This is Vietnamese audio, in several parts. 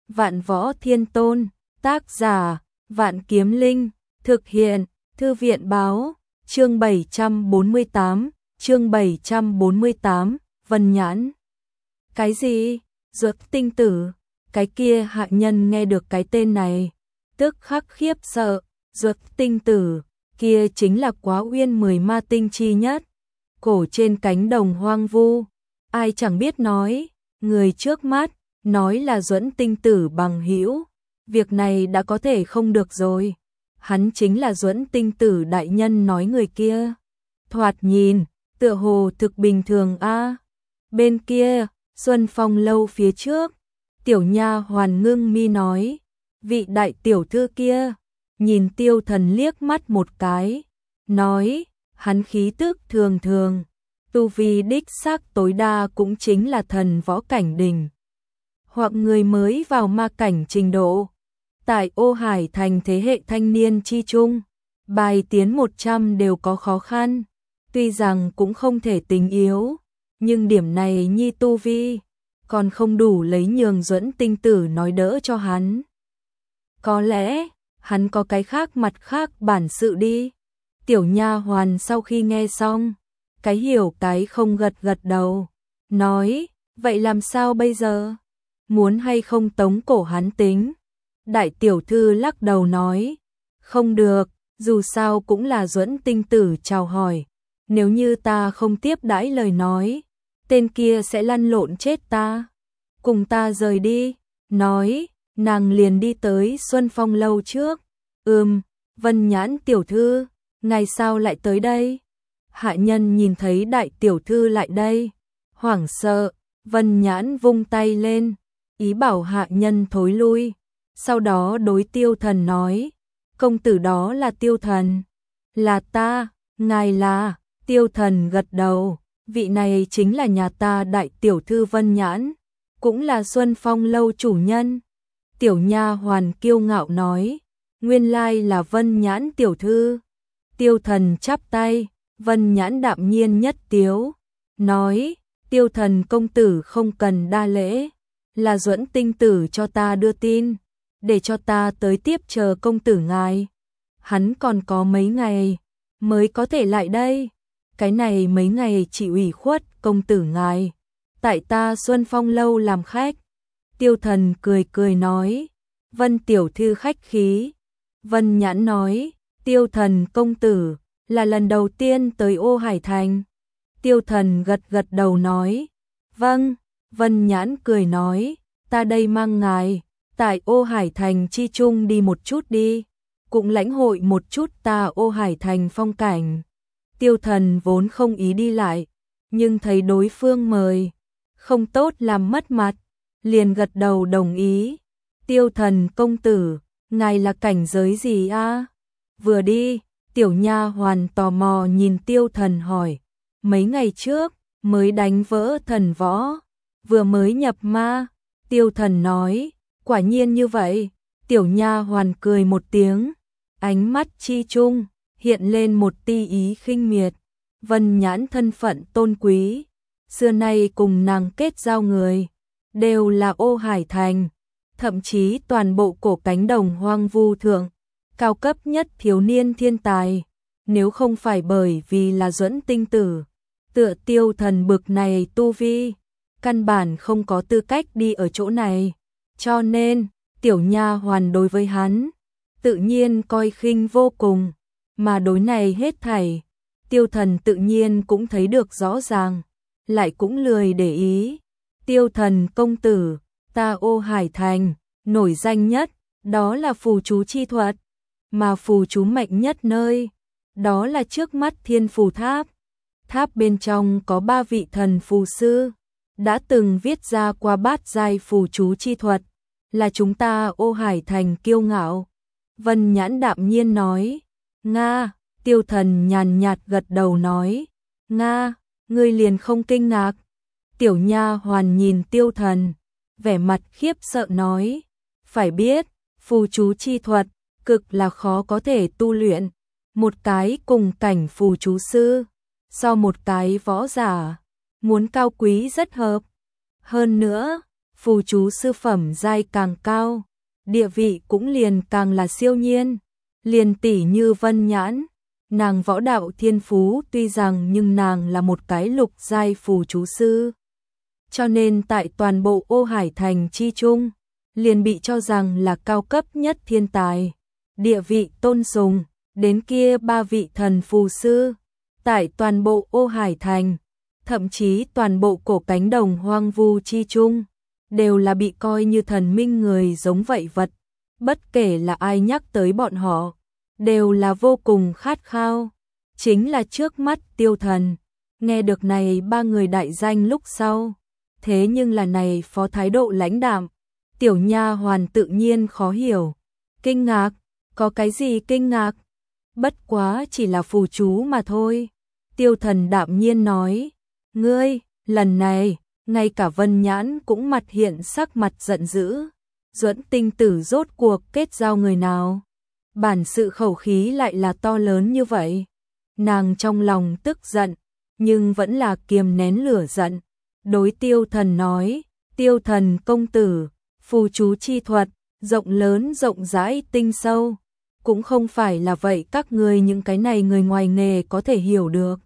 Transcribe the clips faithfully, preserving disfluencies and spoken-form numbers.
Vạn Võ Thiên Tôn, tác giả, Vạn Kiếm Linh, thực hiện, Thư viện báo, chương bảy trăm bốn mươi tám, chương bảy trăm bốn mươi tám, Vân Nhãn. Cái gì? Duật tinh tử? Cái kia hạ nhân nghe được cái tên này, tức khắc khiếp sợ. Duật tinh tử, kia chính là Quá Uyên mười ma tinh chi nhất, cổ trên cánh đồng hoang vu, ai chẳng biết nói, người trước mắt nói là Duẫn tinh tử bằng hữu, việc này đã có thể không được rồi. Hắn chính là Duẫn tinh tử đại nhân nói người kia. Thoạt nhìn, tựa hồ thực bình thường a. À. Bên kia, Xuân Phong lâu phía trước, tiểu nha hoàn ngưng mi nói, vị đại tiểu thư kia, nhìn Tiêu Thần liếc mắt một cái, nói, hắn khí tức thường thường, tu vi đích xác tối đa cũng chính là thần võ cảnh đỉnh, hoặc người mới vào ma cảnh trình độ. Tại Ô Hải thành thế hệ thanh niên chi trung, bài tiến một trăm đều có khó khăn, tuy rằng cũng không thể tính yếu, nhưng điểm này nhi tu vi còn không đủ lấy nhường Duẫn tinh tử nói đỡ cho hắn. Có lẽ hắn có cái khác mặt khác bản sự đi. Tiểu nha hoàn sau khi nghe xong, cái hiểu cái không gật gật đầu, nói, vậy làm sao bây giờ? Muốn hay không tống cổ hắn tính? Đại tiểu thư lắc đầu nói, không được, dù sao cũng là Duẫn tinh tử chào hỏi, nếu như ta không tiếp đãi lời nói, tên kia sẽ lăn lộn chết ta. Cùng ta rời đi. Nói, nàng liền đi tới Xuân Phong lâu trước. Ừm, Vân Nhãn tiểu thư, ngày sao lại tới đây? Hạ nhân nhìn thấy đại tiểu thư lại đây, hoảng sợ, Vân Nhãn vung tay lên, ý bảo hạ nhân thối lui. Sau đó đối Tiêu Thần nói, công tử đó là Tiêu Thần. Là ta, ngài là. Tiêu Thần gật đầu, vị này chính là nhà ta đại tiểu thư Vân Nhãn, cũng là Xuân Phong lâu chủ nhân. Tiểu nha hoàn kiêu ngạo nói, nguyên lai là Vân Nhãn tiểu thư. Tiêu Thần chắp tay, Vân Nhãn đạm nhiên nhất tiếu, nói, Tiêu Thần công tử không cần đa lễ, là Duẫn tinh tử cho ta đưa tin, để cho ta tới tiếp chờ công tử ngài. Hắn còn có mấy ngày mới có thể lại đây, cái này mấy ngày chỉ ủy khuất công tử ngài, tại ta Xuân Phong lâu làm khách. Tiêu Thần cười cười nói, Vân tiểu thư khách khí. Vân Nhãn nói, Tiêu Thần công tử, là lần đầu tiên tới Ô Hải thành. Tiêu Thần gật gật đầu nói, vâng. Vân Nhãn cười nói, ta đây mang ngài, tại Ô Hải thành chi trung đi một chút đi, cũng lãnh hội một chút ta Ô Hải thành phong cảnh. Tiêu Thần vốn không ý đi lại, nhưng thấy đối phương mời, không tốt làm mất mặt, liền gật đầu đồng ý. Tiêu Thần công tử, ngài là cảnh giới gì a? À? Vừa đi, tiểu nha hoàn tò mò nhìn Tiêu Thần hỏi, mấy ngày trước mới đánh vỡ thần võ, vừa mới nhập ma. Tiêu Thần nói, quả nhiên như vậy. Tiểu nha hoàn cười một tiếng, ánh mắt chi trung hiện lên một tia ý khinh miệt. Vân Nhãn thân phận tôn quý, xưa nay cùng nàng kết giao người đều là Ô Hải thành, thậm chí toàn bộ cổ cánh đồng hoang vu thượng cao cấp nhất thiếu niên thiên tài, nếu không phải bởi vì là Duẫn tinh tử, tựa Tiêu Thần bực này tu vi, căn bản không có tư cách đi ở chỗ này, cho nên tiểu nha hoàn đối với hắn tự nhiên coi khinh vô cùng, mà đối này hết thảy Tiêu Thần tự nhiên cũng thấy được rõ ràng, lại cũng lười để ý. Tiêu Thần công tử, ta Ô Hải thành nổi danh nhất đó là phù chú chi thuật, mà phù chú mạnh nhất nơi đó là trước mắt Thiên Phù Tháp. Tháp bên trong có ba vị thần phù sư đã từng viết ra qua bát giai phù chú chi thuật, là chúng ta Ô Hải thành kiêu ngạo. Vân Nhãn đạm nhiên nói, nga. Tiêu Thần nhàn nhạt gật đầu nói, nga, ngươi liền không kinh ngạc? Tiểu nha hoàn nhìn Tiêu Thần, vẻ mặt khiếp sợ nói, phải biết, phù chú chi thuật cực là khó có thể tu luyện, một cái cùng cảnh phù chú sư, so một cái võ giả, muốn cao quý rất hợp. Hơn nữa, phù chú sư phẩm giai càng cao, địa vị cũng liền càng là siêu nhiên. Liền tỷ như Vân Nhãn, nàng võ đạo thiên phú tuy rằng nhưng nàng là một cái lục giai phù chú sư. Cho nên tại toàn bộ Ô Hải Thành chi chung, liền bị cho rằng là cao cấp nhất thiên tài, địa vị tôn sùng, đến kia ba vị thần phù sư. Tại toàn bộ Ô Hải Thành, thậm chí toàn bộ cổ cánh đồng hoang vu chi chung, đều là bị coi như thần minh người giống vậy vật. Bất kể là ai nhắc tới bọn họ, đều là vô cùng khát khao. Chính là trước mắt Tiêu Thần, nghe được này ba người đại danh lúc sau, thế nhưng là này phó thái độ lãnh đạm. Tiểu nha hoàn tự nhiên khó hiểu, kinh ngạc, có cái gì kinh ngạc? Bất quá chỉ là phù chú mà thôi. Tiêu Thần đạm nhiên nói, ngươi, lần này, ngay cả Vân Nhãn cũng mặt hiện sắc mặt giận dữ. Duẫn Tinh Tử rốt cuộc kết giao người nào? Bản sự khẩu khí lại là to lớn như vậy. Nàng trong lòng tức giận, nhưng vẫn là kiềm nén lửa giận. Đối Tiêu Thần nói, Tiêu Thần công tử, phù chú chi thuật, rộng lớn rộng rãi tinh sâu. Cũng không phải là vậy các ngươi những cái này người ngoài nghề có thể hiểu được.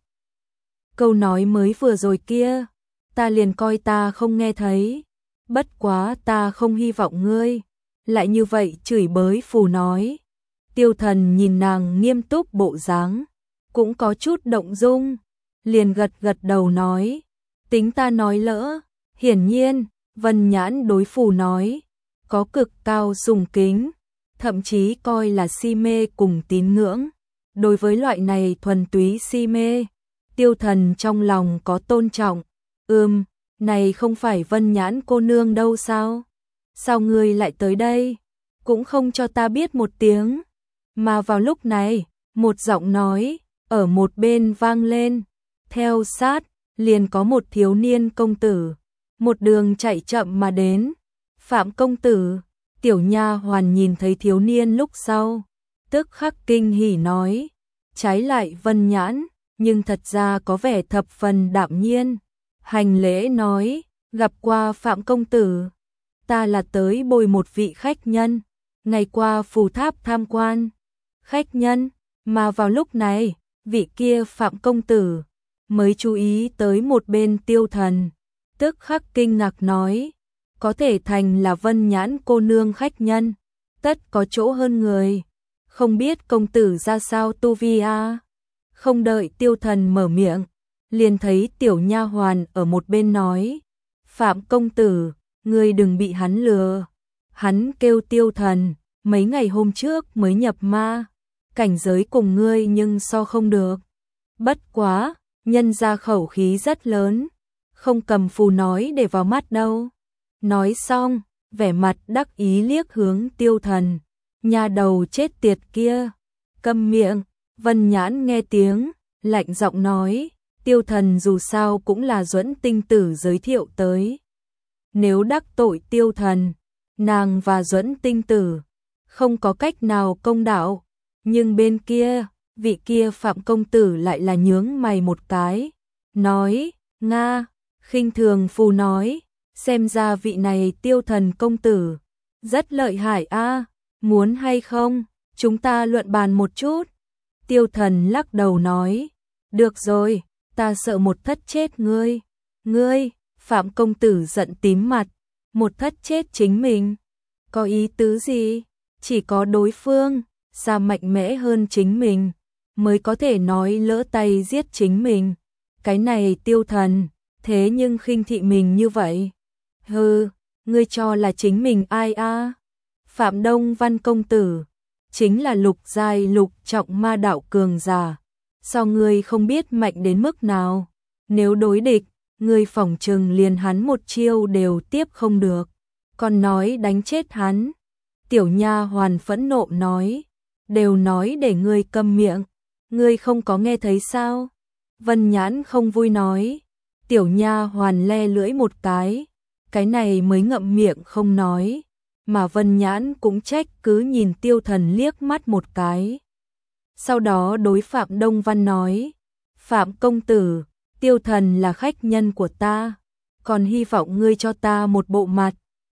Câu nói mới vừa rồi kia, ta liền coi ta không nghe thấy. Bất quá ta không hy vọng ngươi lại như vậy chửi bới phù nói. Tiêu Thần nhìn nàng nghiêm túc bộ dáng, cũng có chút động dung, liền gật gật đầu nói, tính ta nói lỡ. Hiển nhiên, Vân Nhãn đối phù nói, có cực cao sùng kính, thậm chí coi là si mê cùng tín ngưỡng. Đối với loại này thuần túy si mê, Tiêu Thần trong lòng có tôn trọng. Ừm, này không phải Vân Nhãn cô nương đâu sao? Sao ngươi lại tới đây? Cũng không cho ta biết một tiếng. Mà vào lúc này, một giọng nói ở một bên vang lên. Theo sát, liền có một thiếu niên công tử, một đường chạy chậm mà đến. Phạm công tử. Tiểu nha hoàn nhìn thấy thiếu niên lúc sau, tức khắc kinh hỉ nói, trái lại Vân Nhãn, nhưng thật ra có vẻ thập phần đạm nhiên. Hành lễ nói, gặp qua Phạm công tử, ta là tới bồi một vị khách nhân, ngày qua phù tháp tham quan. Khách nhân, mà vào lúc này, vị kia Phạm công tử mới chú ý tới một bên Tiêu Thần, tức khắc kinh ngạc nói, có thể thành là Vân Nhãn cô nương khách nhân, tất có chỗ hơn người, không biết công tử ra sao tu vi a? Không đợi Tiêu Thần mở miệng, liền thấy tiểu nha hoàn ở một bên nói, Phạm công tử, ngươi đừng bị hắn lừa. Hắn kêu Tiêu Thần, mấy ngày hôm trước mới nhập ma, cảnh giới cùng ngươi nhưng so không được. Bất quá, nhân ra khẩu khí rất lớn, không cầm phù nói để vào mắt đâu. Nói xong, vẻ mặt đắc ý liếc hướng Tiêu Thần, nhà đầu chết tiệt kia, câm miệng. Vân Nhãn nghe tiếng, lạnh giọng nói, Tiêu Thần dù sao cũng là Duẫn Tinh Tử giới thiệu tới. Nếu đắc tội Tiêu Thần, nàng và Duẫn Tinh Tử không có cách nào công đạo. Nhưng bên kia, vị kia Phạm công tử lại là nhướng mày một cái, nói, Nga, khinh thường phù nói, xem ra vị này Tiêu Thần công tử rất lợi hại a, muốn hay không, chúng ta luận bàn một chút. Tiêu Thần lắc đầu nói, được rồi, ta sợ một thất chết ngươi. Ngươi, Phạm công tử giận tím mặt, một thất chết chính mình. Có ý tứ gì? Chỉ có đối phương xa mạnh mẽ hơn chính mình mới có thể nói lỡ tay giết chính mình. Cái này Tiêu Thần, thế nhưng khinh thị mình như vậy. Hừ, ngươi cho là chính mình ai a? Phạm Đông Văn công tử chính là lục giai lục trọng ma đạo cường giả, sao ngươi không biết mạnh đến mức nào? Nếu đối địch, ngươi phỏng chừng liền hắn một chiêu đều tiếp không được, còn nói đánh chết hắn. Tiểu nha hoàn phẫn nộ nói, đều nói để ngươi câm miệng, ngươi không có nghe thấy sao? Vân Nhãn không vui nói, tiểu nha hoàn le lưỡi một cái, cái này mới ngậm miệng không nói, mà Vân Nhãn cũng trách cứ nhìn Tiêu Thần liếc mắt một cái. Sau đó đối Phạm Đông Văn nói, Phạm công tử, Tiêu Thần là khách nhân của ta, còn hy vọng ngươi cho ta một bộ mặt,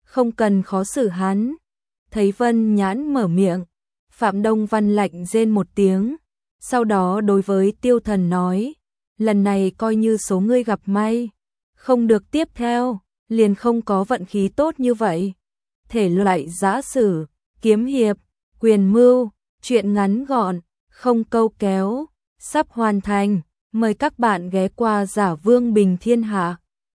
không cần khó xử hắn. Thấy Vân Nhãn mở miệng, Phạm Đông Văn lạnh rên một tiếng, sau đó đối với Tiêu Thần nói, lần này coi như số ngươi gặp may, không được tiếp theo, liền không có vận khí tốt như vậy. Thể loại giã sử, kiếm hiệp, quyền mưu, truyện ngắn gọn, không câu kéo, sắp hoàn thành, mời các bạn ghé qua Giả Vương Bình Thiên Hạ.